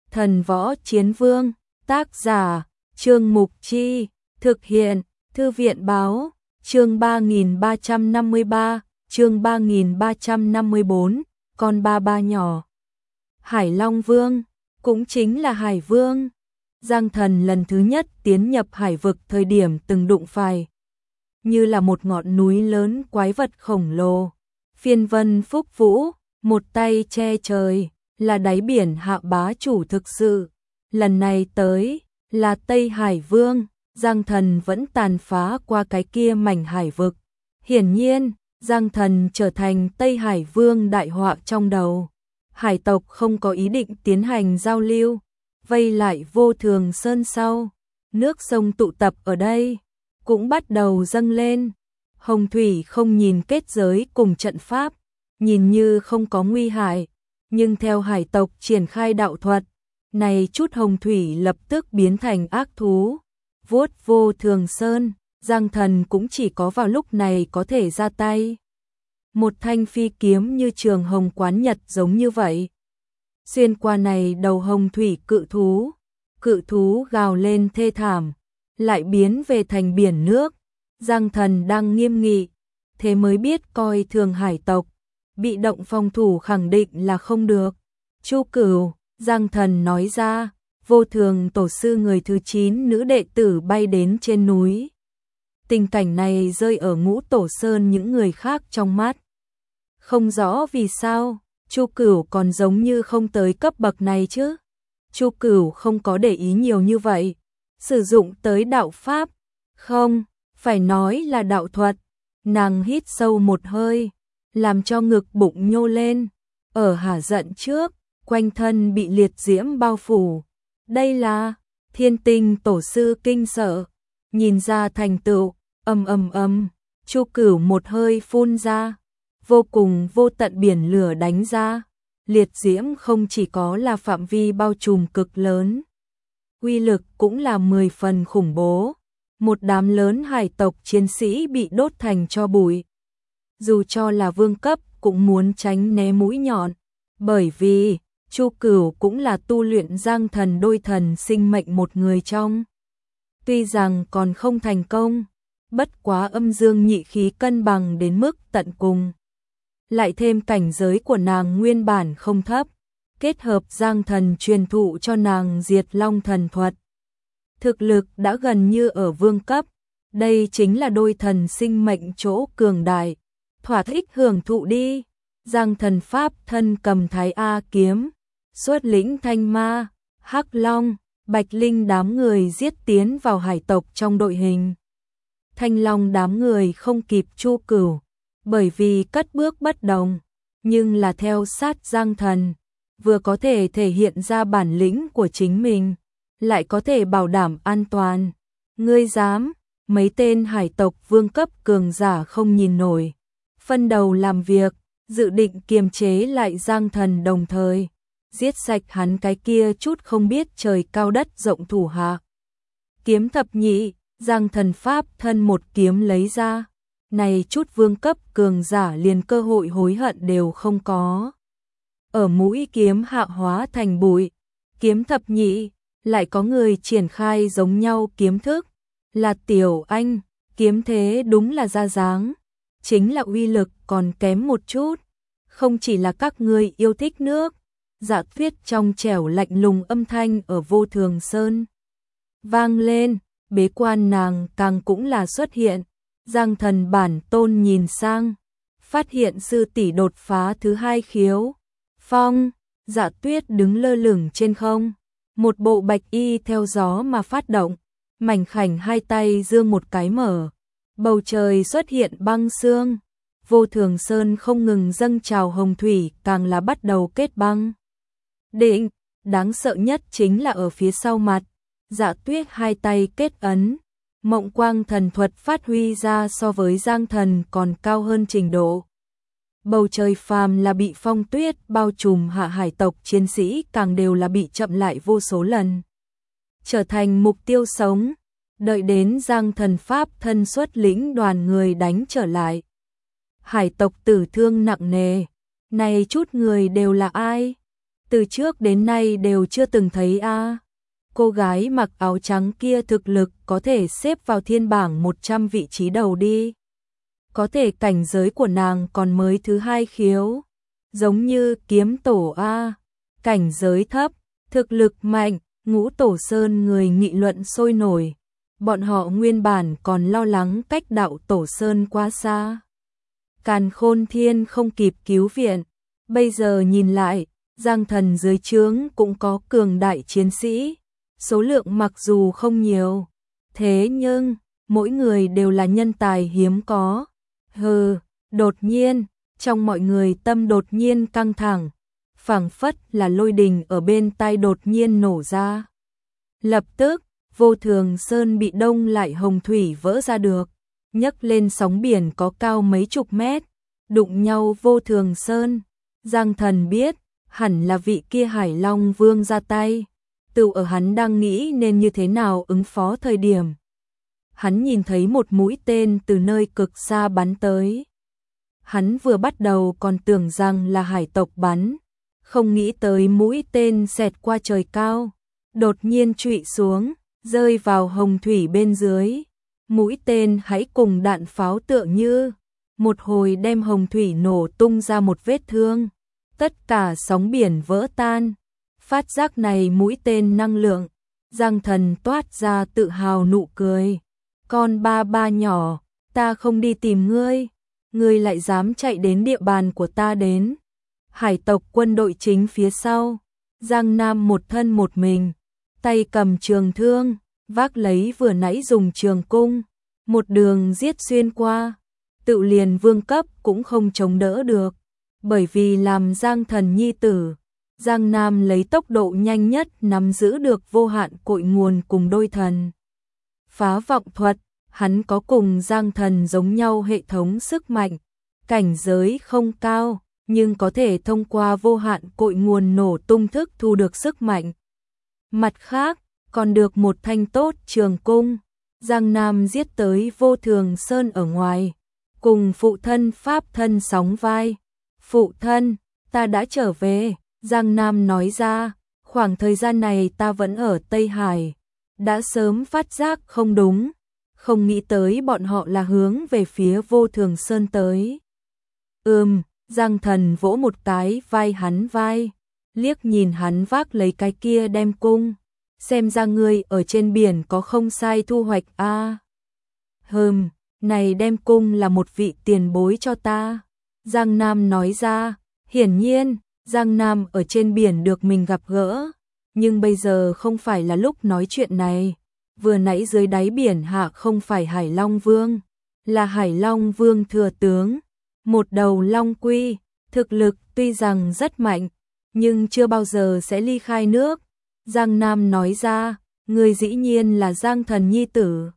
Thần Võ Chiến Vương, tác giả, Trương Mục Chi, thực hiện, Thư viện Báo, chương 3353, chương 3354, con ba ba nhỏ. Hải Long Vương, cũng chính là Hải Vương. Giang Thần lần thứ nhất tiến nhập hải vực thời điểm từng đụng phải. Như là một ngọn núi lớn quái vật khổng lồ. Phiên vân phúc vũ, một tay che trời, là đáy biển hạ bá chủ thực sự. Lần này tới, là Tây Hải Vương, Giang Thần vẫn tàn phá qua cái kia mảnh hải vực. Hiển nhiên, Giang Thần trở thành Tây Hải Vương đại họa trong đầu. Hải tộc không có ý định tiến hành giao lưu, vây lại Vô Thường Sơn sau. Nước sông tụ tập ở đây, cũng bắt đầu dâng lên. Hồng thủy không nhìn kết giới cùng trận pháp, nhìn như không có nguy hại, nhưng theo hải tộc triển khai đạo thuật, này chút hồng thủy lập tức biến thành ác thú. Vuốt Vô Thường Sơn, Giang Thần cũng chỉ có vào lúc này có thể ra tay. Một thanh phi kiếm như trường hồng quán nhật giống như vậy. Xuyên qua này đầu hồng thủy cự thú gào lên thê thảm, lại biến về thành biển nước. Giang Thần đang nghiêm nghị, thế mới biết coi thường hải tộc, bị động phòng thủ khẳng định là không được. Chu Cửu, Giang Thần nói ra, Vô Thường tổ sư người thứ 9 nữ đệ tử bay đến trên núi. Tình cảnh này rơi ở Ngũ Tổ Sơn những người khác trong mắt. Không rõ vì sao, Chu Cửu còn giống như không tới cấp bậc này chứ. Chu Cửu không có để ý nhiều như vậy, sử dụng tới đạo pháp, không, phải nói là đạo thuật. Nàng hít sâu một hơi, làm cho ngực bụng nhô lên, ở hả giận trước, quanh thân bị liệt diễm bao phủ. Đây là Thiên Tinh tổ sư kinh sợ, nhìn ra thành tựu, Chu Cửu một hơi phun ra, vô cùng vô tận biển lửa đánh ra. Liệt diễm không chỉ có là phạm vi bao trùm cực lớn, uy lực cũng là 10 phần khủng bố. Một đám lớn hải tộc chiến sĩ bị đốt thành tro bụi. Dù cho là vương cấp cũng muốn tránh né mũi nhọn, bởi vì Chu Cửu cũng là tu luyện Giang Thần đôi thần sinh mệnh một người trong. Tuy rằng còn không thành công, bất quá âm dương nhị khí cân bằng đến mức tận cùng. Lại thêm cảnh giới của nàng nguyên bản không thấp, kết hợp Giang Thần truyền thụ cho nàng Diệt Long thần thuật. Thực lực đã gần như ở vương cấp, đây chính là đôi thần sinh mệnh chỗ cường đại, thỏa thích hưởng thụ đi. Giang Thần pháp thân cầm Thái A kiếm, xuất lĩnh Thanh Ma, Hắc Long, Bạch Linh đám người giết tiến vào hải tộc trong đội hình. Thanh Long đám người không kịp Chu Cửu, bởi vì cất bước bất đồng, nhưng là theo sát Giang Thần, vừa có thể thể hiện ra bản lĩnh của chính mình, lại có thể bảo đảm an toàn. Ngươi dám? Mấy tên hải tộc vương cấp cường giả không nhìn nổi, phân đầu làm việc, dự định kiềm chế lại Giang Thần, đồng thời giết sạch hắn cái kia chút không biết trời cao đất rộng thủ hạ. Kiếm thập nhị, Giang Thần pháp thân một kiếm lấy ra, này chút vương cấp cường giả liền cơ hội hối hận đều không có. Ở mũi kiếm hạ hóa thành bụi. Kiếm thập nhị, lại có người triển khai giống nhau kiếm thức, là Tiểu Anh, kiếm thế đúng là ra dáng, chính là uy lực còn kém một chút. Không chỉ là các ngươi yêu thích nước, Dạ Tuyết trong trẻo lạnh lùng âm thanh ở Vô Thường Sơn vang lên, bế quan nàng càng cũng là xuất hiện. Giang Thần bản tôn nhìn sang, phát hiện sư tỷ đột phá thứ 2 khiếu. Phong, Dạ Tuyết đứng lơ lửng trên không, một bộ bạch y theo gió mà phát động, mảnh khảnh hai tay giương một cái mở, bầu trời xuất hiện băng sương. Vô Thường Sơn không ngừng dâng trào hồng thủy, càng là bắt đầu kết băng. Định, đáng sợ nhất chính là ở phía sau mặt, Dạ Tuyết hai tay kết ấn, Mộng Quang thần thuật phát huy ra so với Giang Thần còn cao hơn trình độ. Bầu trời phàm là bị phong tuyết bao trùm, hạ hải tộc chiến sĩ càng đều là bị chậm lại vô số lần, trở thành mục tiêu sống. Đợi đến Giang Thần pháp thân xuất lĩnh đoàn người đánh trở lại, hải tộc tử thương nặng nề. Này chút người đều là ai? từ trước đến nay đều chưa từng thấy a. Cô gái mặc áo trắng kia thực lực có thể xếp vào thiên bảng 100 vị trí đầu đi. Có thể cảnh giới của nàng còn mới thứ 2 khiếu. Giống như kiếm tổ a. Cảnh giới thấp, thực lực mạnh, Ngũ Tổ Sơn người nghị luận sôi nổi. Bọn họ nguyên bản còn lo lắng cách đạo Tổ Sơn quá xa. Càn Khôn Thiên không kịp cứu viện. Bây giờ nhìn lại, Giang Thần dưới trướng cũng có cường đại chiến sĩ. Số lượng mặc dù không nhiều, thế nhưng mỗi người đều là nhân tài hiếm có. Đột nhiên, trong mọi người tâm đột nhiên căng thẳng, phảng phất là lôi đình ở bên tai đột nhiên nổ ra. Lập tức, Vô Thường Sơn bị đông lại hồng thủy vỡ ra được, nhấc lên sóng biển có cao mấy chục mét, đụng nhau Vô Thường Sơn. Giang Thần biết, hẳn là vị kia Hải Long Vương ra tay. Tự ở hắn đang nghĩ nên như thế nào ứng phó thời điểm. Hắn nhìn thấy một mũi tên từ nơi cực xa bắn tới. Hắn vừa bắt đầu còn tưởng rằng là hải tộc bắn, không nghĩ tới mũi tên xẹt qua trời cao, đột nhiên trụy xuống, rơi vào hồng thủy bên dưới. Mũi tên hãy cùng đạn pháo tựa như, một hồi đem hồng thủy nổ tung ra một vết thương. Tất cả sóng biển vỡ tan. Phát giác này mũi tên năng lượng, Giang Thần toát ra tự hào nụ cười. Con ba ba nhỏ, ta không đi tìm ngươi, ngươi lại dám chạy đến địa bàn của ta đến. Hải tộc quân đội chính phía sau, Giang Nam một thân một mình, tay cầm trường thương, vác lấy vừa nãy dùng trường cung, một đường giết xuyên qua, tự liền vương cấp cũng không chống đỡ được, bởi vì làm Giang Thần nhi tử. Giang Nam lấy tốc độ nhanh nhất nắm giữ được vô hạn cội nguồn cùng đôi thần. Phá vọng thuật, hắn có cùng Giang Thần giống nhau hệ thống sức mạnh, cảnh giới không cao, nhưng có thể thông qua vô hạn cội nguồn nổ tung thức thu được sức mạnh. Mặt khác, còn được một thanh tốt trường cung, Giang Nam giết tới Vô Thường Sơn ở ngoài, cùng phụ thân pháp thân sóng vai. Phụ thân, ta đã trở về. Giang Nam nói ra, khoảng thời gian này ta vẫn ở Tây Hải, đã sớm phát giác không đúng, không nghĩ tới bọn họ là hướng về phía Vô Thường Sơn tới. Giang Thần vỗ một cái vai hắn vai, liếc nhìn hắn vác lấy cái kia đem cung, xem ra ngươi ở trên biển có không sai thu hoạch a. Này đem cung là một vị tiền bối cho ta. Giang Nam nói ra, hiển nhiên Giang Nam ở trên biển được mình gặp gỡ, nhưng bây giờ không phải là lúc nói chuyện này. Vừa nãy dưới đáy biển hạ không phải Hải Long Vương, là Hải Long Vương thừa tướng, một đầu long quy, thực lực tuy rằng rất mạnh, nhưng chưa bao giờ sẽ ly khai nước. Giang Nam nói ra, người dĩ nhiên là Giang Thần nhi tử.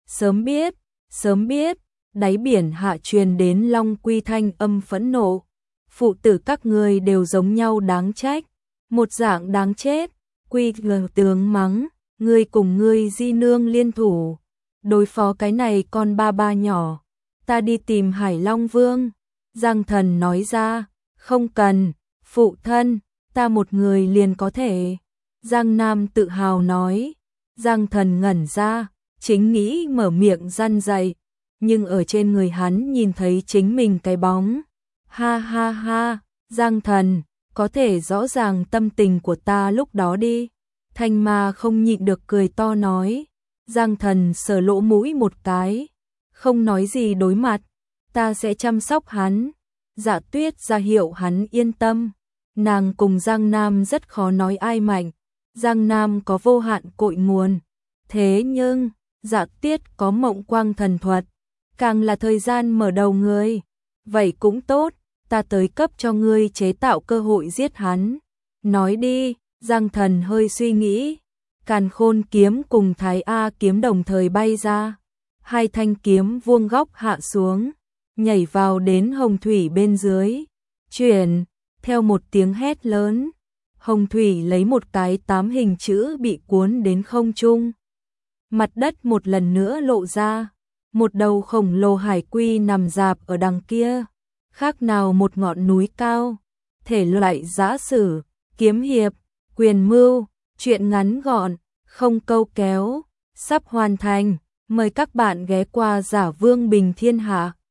Sớm biết, đáy biển hạ truyền đến long quy thanh âm phẫn nộ. Phụ tử các người đều giống nhau đáng trách, một dạng đáng chết. Quy tướng mắng, ngươi cùng ngươi di nương liên thủ, đối phó cái này con ba ba nhỏ, ta đi tìm Hải Long Vương. Giang Thần nói ra, không cần, phụ thân, ta một người liền có thể. Giang Nam tự hào nói. Giang Thần ngẩn ra, chính nghĩ mở miệng răn dạy, nhưng ở trên người hắn nhìn thấy chính mình cái bóng. Ha ha ha, Giang Thần, có thể rõ ràng tâm tình của ta lúc đó đi. Thanh Ma không nhịn được cười to nói. Giang Thần sờ lỗ mũi một cái, không nói gì đối mặt, ta sẽ chăm sóc hắn. Dạ Tuyết ra hiệu hắn yên tâm, nàng cùng Giang Nam rất khó nói ai mạnh. Giang Nam có vô hạn cội nguồn, thế nhưng Dạ Tuyết có mộng quang thần thuật, càng là thời gian mở đầu người. Vậy cũng tốt, ta tới cấp cho ngươi chế tạo cơ hội giết hắn. Nói đi. Giang Thần hơi suy nghĩ, Càn Khôn kiếm cùng Thái A kiếm đồng thời bay ra, hai thanh kiếm vuông góc hạ xuống, nhảy vào đến hồng thủy bên dưới. Chuyển, theo một tiếng hét lớn, hồng thủy lấy một cái 8 hình chữ bị cuốn đến không trung. Mặt đất một lần nữa lộ ra, một đầu khổng lồ hải quy nằm rạp ở đằng kia, khác nào một ngọn núi cao, thể loại giã sử. kiếm hiệp, quyền mưu, truyện ngắn gọn, không câu kéo, sắp hoàn thành. Mời các bạn ghé qua Giả Vương Bình Thiên Hạ.